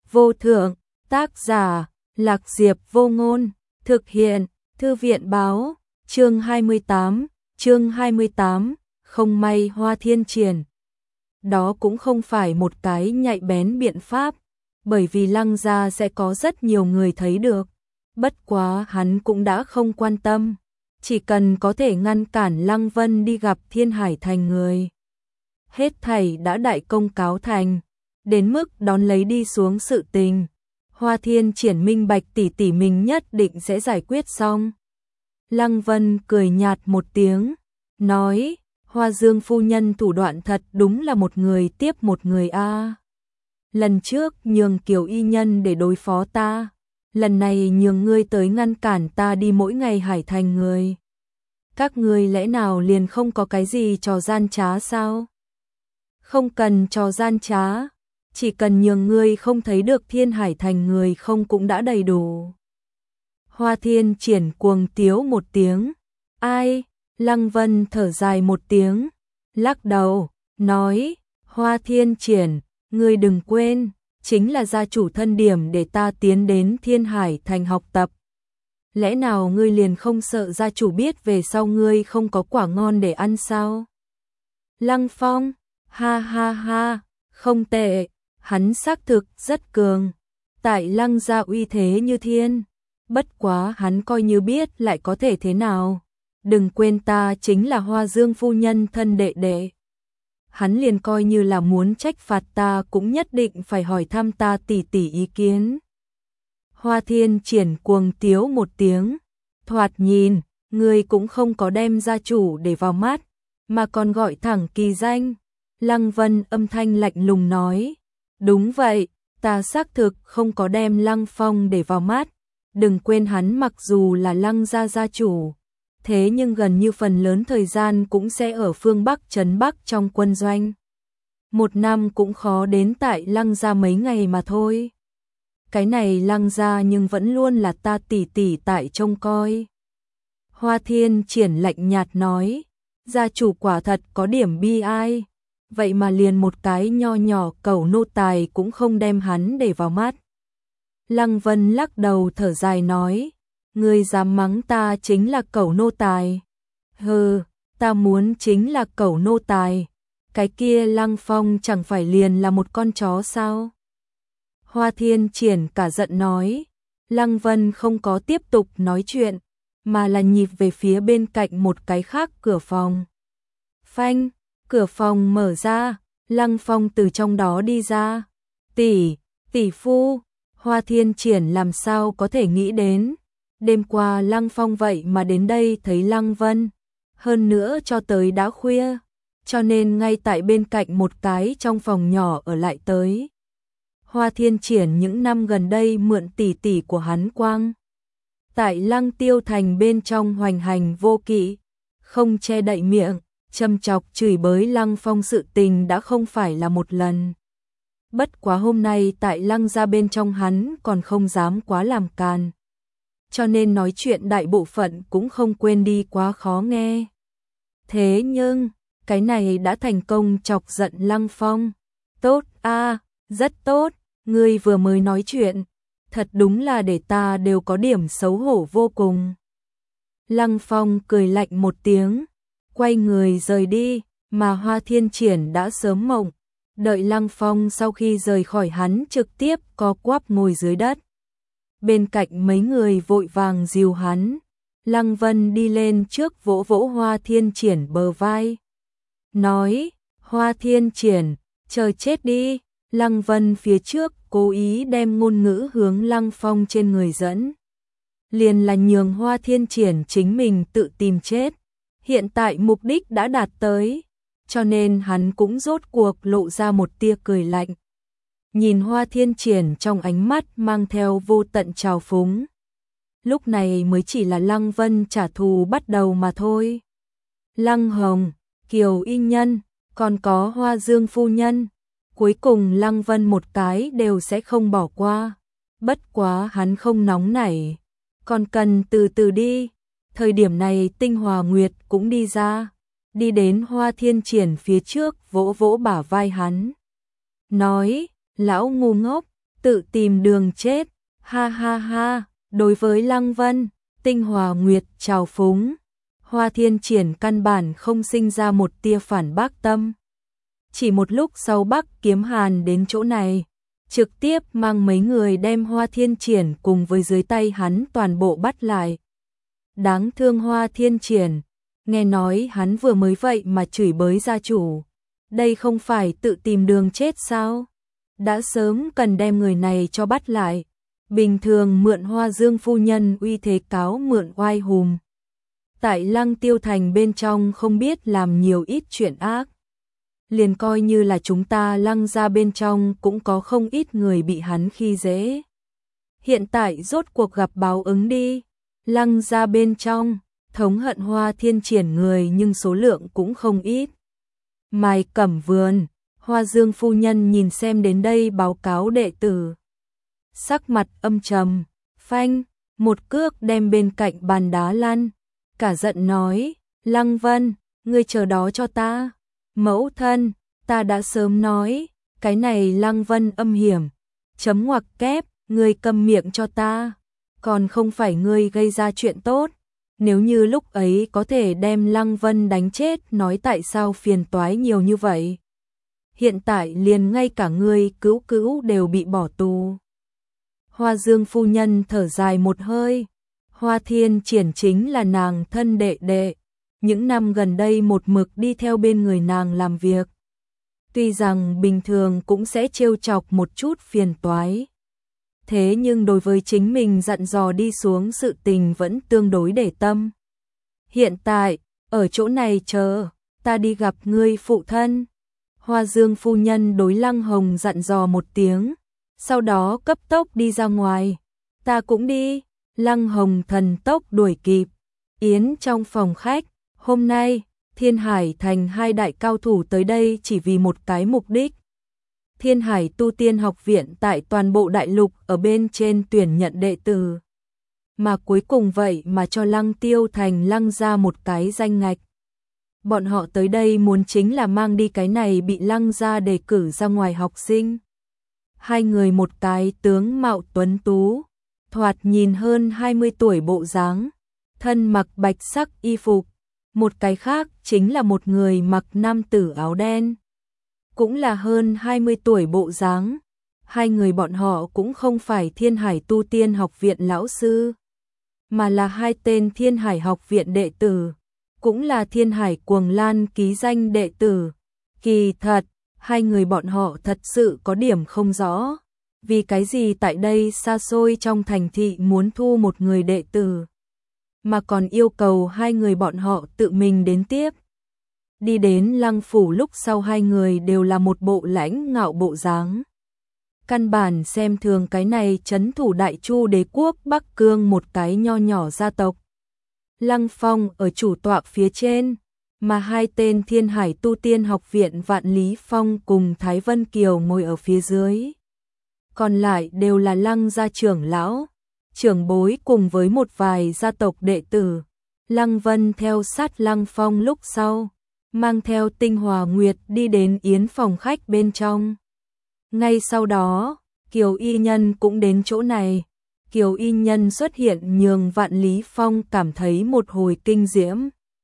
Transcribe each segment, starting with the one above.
vô thượng, tác giả, Lạc Diệp Vô Ngôn, thực hiện, Thư viện báo, chương 28, không may Hoa Thiên Triển. Đó cũng không phải một cái nhạy bén biện pháp, bởi vì Lăng gia sẽ có rất nhiều người thấy được. Bất quá hắn cũng đã không quan tâm, chỉ cần có thể ngăn cản Lăng Vân đi gặp Thiên Hải Thành người. Hết thảy đã đại công cáo thành, đến mức đón lấy đi xuống sự tình. Hoa Thiên Triển minh bạch tỷ tỷ mình nhất định sẽ giải quyết xong. Lăng Vân cười nhạt một tiếng, nói, Hoa Dương phu nhân thủ đoạn thật đúng là một người tiếp một người a. Lần trước nhường Kiều y nhân để đối phó ta, lần này nhường ngươi tới ngăn cản ta đi mỗi ngày Hải Thành người. Các ngươi lẽ nào liền không có cái gì trò gian trá sao? Không cần trò gian trá, chỉ cần nhường ngươi không thấy được Thiên Hải Thành người không cũng đã đầy đủ. Hoa Thiên Triển cuồng tiếu một tiếng, ai? Lăng Vân thở dài một tiếng, lắc đầu, nói, Hoa Thiên Triển, ngươi đừng quên, chính là gia chủ thân điểm để ta tiến đến Thiên Hải Thành học tập. Lẽ nào ngươi liền không sợ gia chủ biết về sau ngươi không có quả ngon để ăn sao? Lăng Phong, ha ha ha, không tệ, hắn xác thực rất cường, tại Lăng gia uy thế như thiên, bất quá hắn coi như biết lại có thể thế nào, đừng quên ta chính là Hoa Dương phu nhân thân đệ đệ. Hắn liền coi như là muốn trách phạt ta cũng nhất định phải hỏi thăm ta tỷ tỷ ý kiến. Hoa Thiên Triển cuồng tiếu một tiếng, thoạt nhìn, người cũng không có đem gia chủ để vào mắt, mà còn gọi thẳng kỳ danh. Lăng Vân âm thanh lạnh lùng nói, đúng vậy, ta xác thực không có đem Lăng Phong để vào mắt, đừng quên hắn mặc dù là Lăng gia gia chủ, thế nhưng gần như phần lớn thời gian cũng sẽ ở phương Bắc trấn Bắc trong quân doanh. Một năm cũng khó đến tại Lăng gia mấy ngày mà thôi. Cái này Lăng gia nhưng vẫn luôn là ta tỷ tỷ tại trông coi. Hoa Thiên Triển lạnh nhạt nói, gia chủ quả thật có điểm bi ai, vậy mà liền một cái nho nhỏ cẩu nô tài cũng không đem hắn để vào mắt. Lăng Vân lắc đầu thở dài nói, ngươi dám mắng ta chính là cẩu nô tài. Hừ, ta muốn chính là cẩu nô tài. Cái kia Lăng Phong chẳng phải liền là một con chó sao? Hoa Thiên Triển cả giận nói. Lăng Vân không có tiếp tục nói chuyện, mà là nhịp về phía bên cạnh một cái khác cửa phòng. Phanh, cửa phòng mở ra, Lăng Phong từ trong đó đi ra. Tỷ phu, Hoa Thiên Triển làm sao có thể nghĩ đến. Đêm qua Lăng Phong vậy mà đến đây thấy Lăng Vân, hơn nữa cho tới đã khuya, cho nên ngay tại bên cạnh một cái trong phòng nhỏ ở lại tới. Hoa Thiên Triển những năm gần đây mượn tỷ tỷ của hắn quang. Tại Lăng Tiêu Thành bên trong hoành hành vô kỵ, không che đậy miệng, châm chọc chửi bới Lăng Phong sự tình đã không phải là một lần. Bất quá hôm nay tại Lăng gia bên trong hắn còn không dám quá làm càn, cho nên nói chuyện đại bộ phận cũng không quên đi quá khó nghe. Thế nhưng, cái này đã thành công chọc giận Lăng Phong. Tốt a, rất tốt, ngươi vừa mới nói chuyện, thật đúng là để ta đều có điểm xấu hổ vô cùng. Lăng Phong cười lạnh một tiếng, quay người rời đi, mà Hoa Thiên Triển đã sớm mộng, đợi Lăng Phong sau khi rời khỏi hắn trực tiếp co quắp ngồi dưới đất. Bên cạnh mấy người vội vàng dìu hắn, Lăng Vân đi lên trước vỗ vỗ Hoa Thiên Triển bờ vai. Nói, Hoa Thiên Triển, chờ chết đi. Lăng Vân phía trước cố ý đem ngôn ngữ hướng Lăng Phong trên người dẫn. Liền là nhường Hoa Thiên Triển chính mình tự tìm chết. Hiện tại mục đích đã đạt tới, cho nên hắn cũng rốt cuộc lộ ra một tia cười lạnh. Nhìn Hoa Thiên Triển trong ánh mắt mang theo vô tận trào phúng. Lúc này mới chỉ là Lăng Vân trả thù bắt đầu mà thôi. Lăng Hồng, Kiều y nhân, còn có Hoa Dương phu nhân, cuối cùng Lăng Vân một cái đều sẽ không bỏ qua. Bất quá hắn không nóng nảy, còn cần từ từ đi. Thời điểm này Tinh Hòa Nguyệt cũng đi ra, đi đến Hoa Thiên Triển phía trước vỗ vỗ bả vai hắn. Nói, lão ngu ngốc, tự tìm đường chết, ha ha ha. Đối với Lăng Vân, Tinh Hòa Nguyệt trào phúng, Hoa Thiên Triển căn bản không sinh ra một tia phản bác tâm. Chỉ một lúc sau Bắc Kiếm Hàn đến chỗ này, trực tiếp mang mấy người đem Hoa Thiên Triển cùng với dưới tay hắn toàn bộ bắt lại. Đáng thương Hoa Thiên Triển, nghe nói hắn vừa mới vậy mà chửi bới gia chủ. Đây không phải tự tìm đường chết sao? Đã sớm cần đem người này cho bắt lại. Bình thường mượn Hoa Dương phu nhân uy thế cáo mượn oai hùng. Tại Lăng Tiêu Thành bên trong không biết làm nhiều ít chuyện ác. Liền coi như là chúng ta Lăng gia bên trong cũng có không ít người bị hắn khi dễ. Hiện tại rốt cuộc gặp báo ứng đi. Lăng gia bên trong, thống hận Hoa Thiên Triển người nhưng số lượng cũng không ít. Mai Cẩm Vườn, Hoa Dương phu nhân nhìn xem đến đây báo cáo đệ tử. Sắc mặt âm trầm, phanh, một cước đem bên cạnh bàn đá lăn. Cả giận nói, Lăng Vân, ngươi chờ đó cho ta. Mẫu thân, ta đã sớm nói, cái này Lăng Vân âm hiểm. Chấm ngoặc kép, ngươi câm miệng cho ta. Còn không phải ngươi gây ra chuyện tốt. Nếu như lúc ấy có thể đem Lăng Vân đánh chết, nói tại sao phiền toái nhiều như vậy. Hiện tại liền ngay cả ngươi cứu cứu đều bị bỏ tù. Hoa Dương phu nhân thở dài một hơi. Hoa Thiên Triển chính là nàng thân đệ đệ. Những năm gần đây một mực đi theo bên người nàng làm việc. Tuy rằng bình thường cũng sẽ trêu chọc một chút phiền toái. Thế nhưng đối với chính mình dặn dò đi xuống sự tình vẫn tương đối để tâm. Hiện tại, ở chỗ này chờ, ta đi gặp ngươi phụ thân. Hoa Dương phu nhân đối Lăng Hồng dặn dò một tiếng, sau đó cấp tốc đi ra ngoài. Ta cũng đi. Lăng Hồng thần tốc đuổi kịp. Yến trong phòng khách, hôm nay, Thiên Hải Thành hai đại cao thủ tới đây chỉ vì một cái mục đích. Thiên Hải Tu Tiên Học Viện tại toàn bộ đại lục ở bên trên tuyển nhận đệ tử. Mà cuối cùng vậy mà cho Lăng Tiêu Thành Lăng ra một cái danh ngạch. Bọn họ tới đây muốn chính là mang đi cái này bị Lăng ra đề cử ra ngoài học sinh. Hai người một cái tướng mạo tuấn tú, thoạt nhìn hơn 20 tuổi bộ dáng, thân mặc bạch sắc y phục. Một cái khác chính là một người mặc nam tử áo đen, cũng là hơn 20 tuổi bộ dáng. Hai người bọn họ cũng không phải Thiên Hải Tu Tiên Học Viện lão sư, mà là hai tên Thiên Hải Học Viện đệ tử, cũng là Thiên Hải Cuồng Lan ký danh đệ tử. Kỳ thật, hai người bọn họ thật sự có điểm không rõ, vì cái gì tại đây xa xôi trong thành thị muốn thu một người đệ tử, mà còn yêu cầu hai người bọn họ tự mình đến tiếp. Đi đến Lăng phủ lúc sau hai người đều là một bộ lãnh ngạo bộ dáng. Căn bản xem thường cái này trấn thủ Đại Chu đế quốc Bắc Cương một cái nho nhỏ gia tộc. Lăng Phong ở chủ tọa phía trên, mà hai tên Thiên Hải Tu Tiên Học Viện Vạn Lý Phong cùng Thái Vân Kiều ngồi ở phía dưới. Còn lại đều là Lăng gia trưởng lão, trưởng bối cùng với một vài gia tộc đệ tử. Lăng Vân theo sát Lăng Phong lúc sau, mang theo Tinh Hòa Nguyệt đi đến yến phòng khách bên trong. Ngay sau đó, Kiều Y Nhân cũng đến chỗ này. Kiều Y Nhân xuất hiện nhường Vạn Lý Phong cảm thấy một hồi kinh diễm.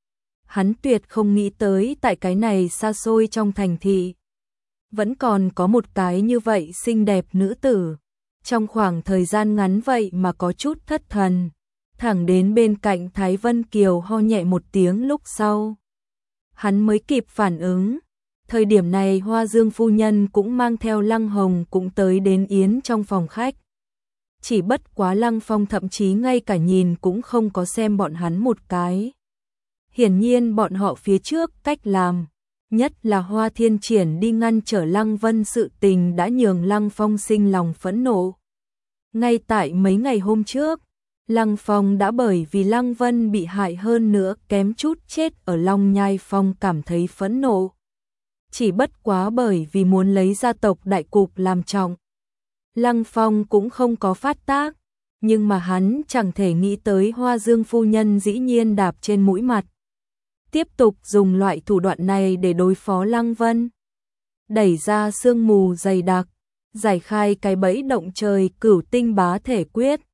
Hắn tuyệt không nghĩ tới tại cái này xa xôi trong thành thị vẫn còn có một cái như vậy xinh đẹp nữ tử. Trong khoảng thời gian ngắn vậy mà có chút thất thần. Thẳng đến bên cạnh Thái Vân Kiều ho nhẹ một tiếng lúc sau, hắn mới kịp phản ứng. Thời điểm này Hoa Dương phu nhân cũng mang theo Lăng Hồng cũng tới đến yến trong phòng khách. Chỉ bất quá Lăng Phong thậm chí ngay cả nhìn cũng không có xem bọn hắn một cái. Hiển nhiên bọn họ phía trước cách làm, nhất là Hoa Thiên Triển đi ngăn trở Lăng Vân sự tình đã nhường Lăng Phong sinh lòng phẫn nộ. Ngay tại mấy ngày hôm trước, Lăng Phong đã bởi vì Lăng Vân bị hại hơn nữa kém chút chết ở Long Nhai Phong cảm thấy phẫn nộ. Chỉ bất quá bởi vì muốn lấy gia tộc đại cục làm trọng, Lăng Phong cũng không có phát tác, nhưng mà hắn chẳng thể nghĩ tới Hoa Dương phu nhân dĩ nhiên đạp trên mũi mặt. Tiếp tục dùng loại thủ đoạn này để đối phó Lăng Vân. Đẩy ra sương mù dày đặc, giải khai cái bẫy động trời Cửu Tinh Bá Thể Quyết.